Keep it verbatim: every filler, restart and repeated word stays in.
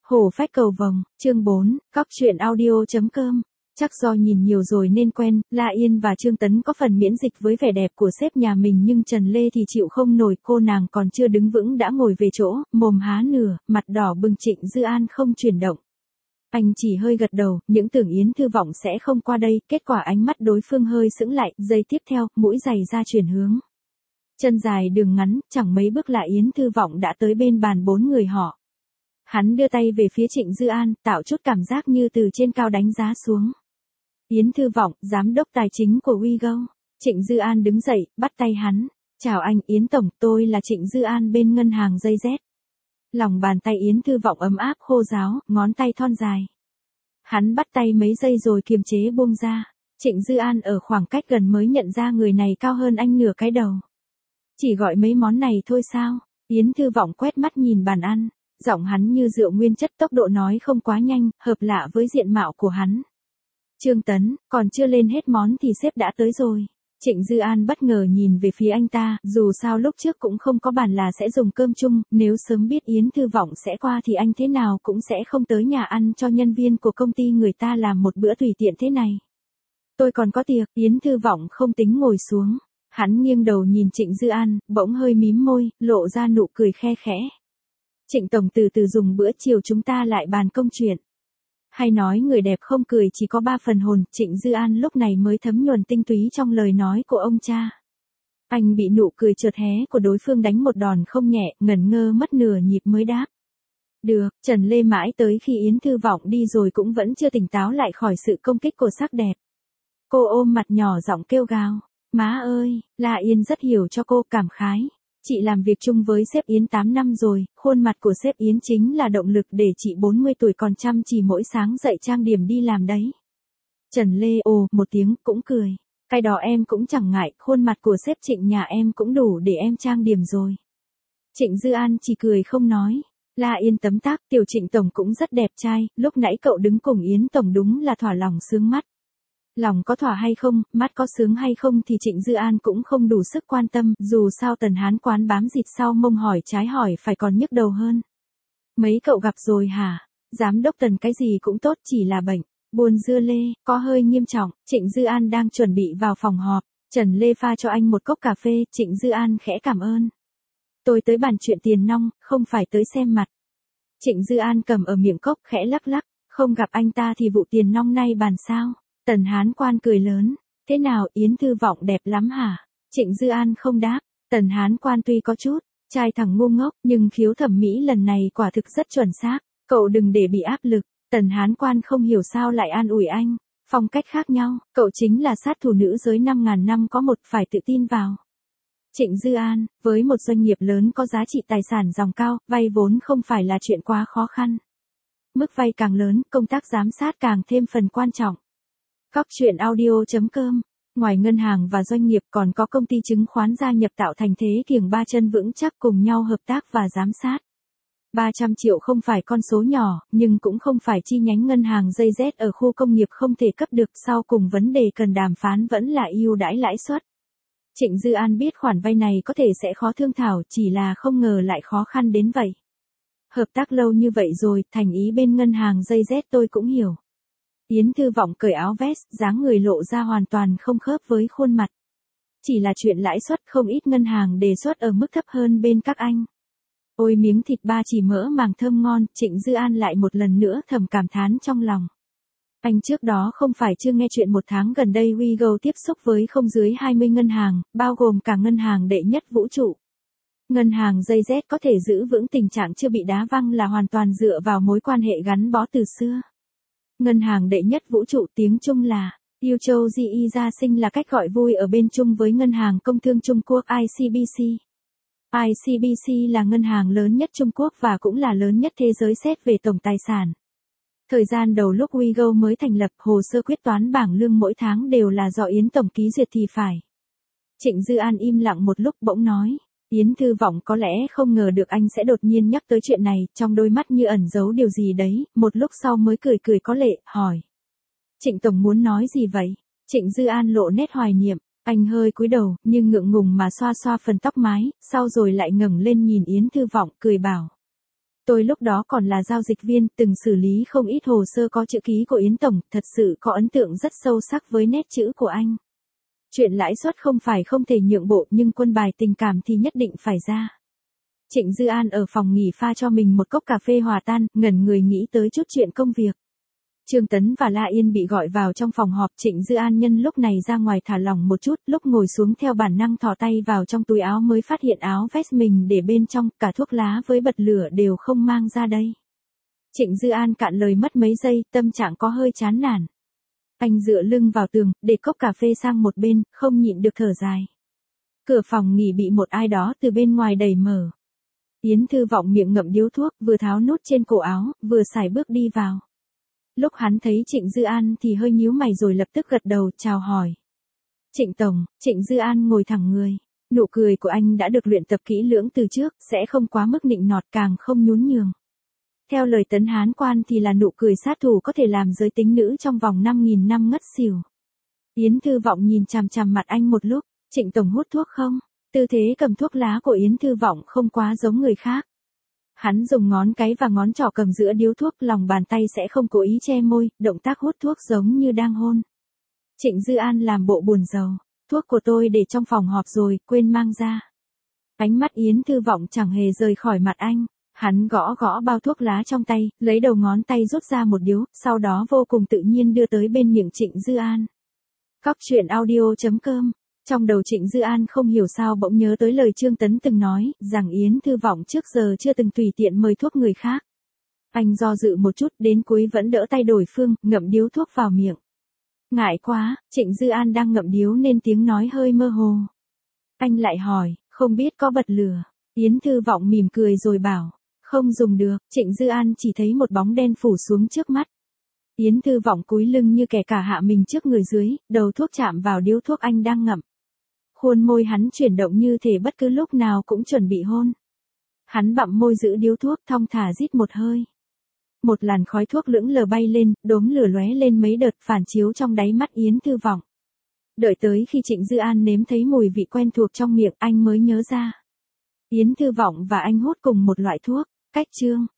Hổ phách cầu vồng, chương bốn, cóc truyện audio.com. Chắc do nhìn nhiều rồi nên quen, La Yên và Trương Tấn có phần miễn dịch với vẻ đẹp của sếp nhà mình nhưng Trần Lê thì chịu không nổi, cô nàng còn chưa đứng vững đã ngồi về chỗ, mồm há nửa, mặt đỏ bừng. Trịnh Dư An không chuyển động. Anh chỉ hơi gật đầu, những tưởng Yến Thư Vọng sẽ không qua đây, kết quả ánh mắt đối phương hơi sững lại, giây tiếp theo, mũi giày ra chuyển hướng. Chân dài đường ngắn, chẳng mấy bước lại Yến Thư Vọng đã tới bên bàn bốn người họ. Hắn đưa tay về phía Trịnh Dư An, tạo chút cảm giác như từ trên cao đánh giá xuống. Yến Thư Vọng, giám đốc tài chính của Wigo. Trịnh Dư An đứng dậy, bắt tay hắn. Chào anh, Yến Tổng, tôi là Trịnh Dư An bên ngân hàng giây dét. Lòng bàn tay Yến Thư Vọng ấm áp khô ráo, ngón tay thon dài. Hắn bắt tay mấy giây rồi kiềm chế buông ra. Trịnh Dư An ở khoảng cách gần mới nhận ra người này cao hơn anh nửa cái đầu. Chỉ gọi mấy món này thôi sao? Yến Thư Vọng quét mắt nhìn bàn ăn. Giọng hắn như rượu nguyên chất, tốc độ nói không quá nhanh, hợp lạ với diện mạo của hắn. Trương Tấn, còn chưa lên hết món thì sếp đã tới rồi. Trịnh Dư An bất ngờ nhìn về phía anh ta, dù sao lúc trước cũng không có bàn là sẽ dùng cơm chung, nếu sớm biết Yến Thư Vọng sẽ qua thì anh thế nào cũng sẽ không tới nhà ăn cho nhân viên của công ty người ta làm một bữa tùy tiện thế này. Tôi còn có tiệc, Yến Thư Vọng không tính ngồi xuống. Hắn nghiêng đầu nhìn Trịnh Dư An, bỗng hơi mím môi, lộ ra nụ cười khe khẽ. Trịnh Tổng từ từ dùng bữa chiều chúng ta lại bàn công chuyện. Hay nói người đẹp không cười chỉ có ba phần hồn, Trịnh Dư An lúc này mới thấm nhuần tinh túy trong lời nói của ông cha. Anh bị nụ cười chợt hé của đối phương đánh một đòn không nhẹ, ngẩn ngơ mất nửa nhịp mới đáp. Được, Trần Lê mãi tới khi Yến Thư Vọng đi rồi cũng vẫn chưa tỉnh táo lại khỏi sự công kích của sắc đẹp. Cô ôm mặt nhỏ giọng kêu gào. Má ơi, La Yên rất hiểu cho cô, cảm khái. Chị làm việc chung với sếp Yến tám năm rồi, khuôn mặt của sếp Yến chính là động lực để chị bốn mươi tuổi còn chăm chỉ mỗi sáng dậy trang điểm đi làm đấy. Trần Lê ồ một tiếng cũng cười. Cái đó em cũng chẳng ngại, khuôn mặt của sếp Trịnh nhà em cũng đủ để em trang điểm rồi. Trịnh Dư An chỉ cười không nói. La Yên tấm tắc, tiểu Trịnh Tổng cũng rất đẹp trai, lúc nãy cậu đứng cùng Yến Tổng đúng là thỏa lòng sướng mắt. Lòng có thỏa hay không, mắt có sướng hay không thì Trịnh Dư An cũng không đủ sức quan tâm, dù sao Tần Hán Quán bám dịt sau mông hỏi trái hỏi phải còn nhức đầu hơn. Mấy cậu gặp rồi hả? Giám đốc Tần cái gì cũng tốt, chỉ là bệnh. Buồn dưa lê, có hơi nghiêm trọng. Trịnh Dư An đang chuẩn bị vào phòng họp. Trần Lê pha cho anh một cốc cà phê, Trịnh Dư An khẽ cảm ơn. Tôi tới bàn chuyện tiền nong, không phải tới xem mặt. Trịnh Dư An cầm ở miệng cốc khẽ lắc lắc, không gặp anh ta thì vụ tiền nong nay bàn sao? Tần Hán Quan cười lớn. Thế nào, Yến Thư Vọng đẹp lắm hả? Trịnh Dư An không đáp. Tần Hán Quan tuy có chút trai thẳng ngu ngốc, nhưng khiếu thẩm mỹ lần này quả thực rất chuẩn xác. Cậu đừng để bị áp lực. Tần Hán Quan không hiểu sao lại an ủi anh. Phong cách khác nhau, cậu chính là sát thủ nữ giới năm ngàn năm có một, phải tự tin vào. Trịnh Dư An, với một doanh nghiệp lớn có giá trị tài sản dòng cao, vay vốn không phải là chuyện quá khó khăn. Mức vay càng lớn, công tác giám sát càng thêm phần quan trọng. Cóc truyện audio.com. Ngoài ngân hàng và doanh nghiệp còn có công ty chứng khoán gia nhập tạo thành thế kiềng ba chân vững chắc cùng nhau hợp tác và giám sát. ba trăm triệu không phải con số nhỏ, nhưng cũng không phải chi nhánh ngân hàng giây dét ở khu công nghiệp không thể cấp được, sau cùng vấn đề cần đàm phán vẫn là ưu đãi lãi suất. Trịnh Dư An biết khoản vay này có thể sẽ khó thương thảo, chỉ là không ngờ lại khó khăn đến vậy. Hợp tác lâu như vậy rồi, thành ý bên ngân hàng giây dét tôi cũng hiểu. Yến Thư Vọng cởi áo vest, dáng người lộ ra hoàn toàn không khớp với khuôn mặt. Chỉ là chuyện lãi suất, không ít ngân hàng đề xuất ở mức thấp hơn bên các anh. Ôi miếng thịt ba chỉ mỡ màng thơm ngon, Trịnh Dư An lại một lần nữa thầm cảm thán trong lòng. Anh trước đó không phải chưa nghe chuyện một tháng gần đây Wigo tiếp xúc với không dưới hai mươi ngân hàng, bao gồm cả ngân hàng đệ nhất vũ trụ. Ngân hàng giây dét có thể giữ vững tình trạng chưa bị đá văng là hoàn toàn dựa vào mối quan hệ gắn bó từ xưa. Ngân hàng đệ nhất vũ trụ tiếng Trung là Yêu Châu Gi Gia Sinh là cách gọi vui ở bên Trung với Ngân hàng Công thương Trung Quốc I C B C. I C B C là ngân hàng lớn nhất Trung Quốc và cũng là lớn nhất thế giới xét về tổng tài sản. Thời gian đầu lúc Wigo mới thành lập, hồ sơ quyết toán bảng lương mỗi tháng đều là do Yến Tổng ký duyệt thì phải. Trịnh Dư An im lặng một lúc bỗng nói. Yến Thư Vọng có lẽ không ngờ được anh sẽ đột nhiên nhắc tới chuyện này, trong đôi mắt như ẩn giấu điều gì đấy, một lúc sau mới cười cười có lệ, hỏi. Trịnh Tổng muốn nói gì vậy? Trịnh Dư An lộ nét hoài niệm, anh hơi cúi đầu, nhưng ngượng ngùng mà xoa xoa phần tóc mái, sau rồi lại ngẩng lên nhìn Yến Thư Vọng, cười bảo. Tôi lúc đó còn là giao dịch viên, từng xử lý không ít hồ sơ có chữ ký của Yến Tổng, thật sự có ấn tượng rất sâu sắc với nét chữ của anh. Chuyện lãi suất không phải không thể nhượng bộ nhưng quân bài tình cảm thì nhất định phải ra. Trịnh Dư An ở phòng nghỉ pha cho mình một cốc cà phê hòa tan, ngẩn người nghĩ tới chút chuyện công việc. Trương Tấn và La Yên bị gọi vào trong phòng họp, Trịnh Dư An nhân lúc này ra ngoài thả lỏng một chút, lúc ngồi xuống theo bản năng thò tay vào trong túi áo mới phát hiện áo vest mình để bên trong, cả thuốc lá với bật lửa đều không mang ra đây. Trịnh Dư An cạn lời mất mấy giây, tâm trạng có hơi chán nản. Anh dựa lưng vào tường, để cốc cà phê sang một bên, không nhịn được thở dài. Cửa phòng nghỉ bị một ai đó từ bên ngoài đẩy mở. Yến Thư Vọng miệng ngậm điếu thuốc, vừa tháo nút trên cổ áo, vừa sải bước đi vào. Lúc hắn thấy Trịnh Dư An thì hơi nhíu mày rồi lập tức gật đầu, chào hỏi. Trịnh Tổng, Trịnh Dư An ngồi thẳng người. Nụ cười của anh đã được luyện tập kỹ lưỡng từ trước, sẽ không quá mức nịnh nọt càng không nhún nhường. Theo lời Tấn Hán Quan thì là nụ cười sát thủ có thể làm giới tính nữ trong vòng năm nghìn năm ngất xỉu. Yến Thư Vọng nhìn chằm chằm mặt anh một lúc, Trịnh Tổng hút thuốc không? Tư thế cầm thuốc lá của Yến Thư Vọng không quá giống người khác. Hắn dùng ngón cái và ngón trỏ cầm giữa điếu thuốc, lòng bàn tay sẽ không cố ý che môi, động tác hút thuốc giống như đang hôn. Trịnh Dư An làm bộ buồn rầu, thuốc của tôi để trong phòng họp rồi, quên mang ra. Ánh mắt Yến Thư Vọng chẳng hề rời khỏi mặt anh, hắn gõ gõ bao thuốc lá trong tay, lấy đầu ngón tay rút ra một điếu, sau đó vô cùng tự nhiên đưa tới bên miệng Trịnh Dư An. Cóc truyện audio chấm com. Trong đầu Trịnh Dư An không hiểu sao bỗng nhớ tới lời Trương Tấn từng nói, rằng Yến Thư Vọng trước giờ chưa từng tùy tiện mời thuốc người khác. Anh do dự một chút, đến cuối vẫn đỡ tay đổi phương, ngậm điếu thuốc vào miệng. Ngại quá, Trịnh Dư An đang ngậm điếu nên tiếng nói hơi mơ hồ. Anh lại hỏi, không biết có bật lửa. Yến Thư Vọng mỉm cười rồi bảo, không dùng được. Trịnh Dư An chỉ thấy một bóng đen phủ xuống trước mắt. Yến Thư Vọng cúi lưng như kẻ cả hạ mình trước người dưới, đầu thuốc chạm vào điếu thuốc anh đang ngậm. Khuôn môi hắn chuyển động như thể bất cứ lúc nào cũng chuẩn bị hôn. Hắn bặm môi giữ điếu thuốc, thong thả rít một hơi. Một làn khói thuốc lững lờ bay lên, đốm lửa lóe lên mấy đợt, phản chiếu trong đáy mắt Yến Thư Vọng. Đợi tới khi Trịnh Dư An nếm thấy mùi vị quen thuộc trong miệng, anh mới nhớ ra. Yến Thư Vọng và anh hút cùng một loại thuốc. Cách chương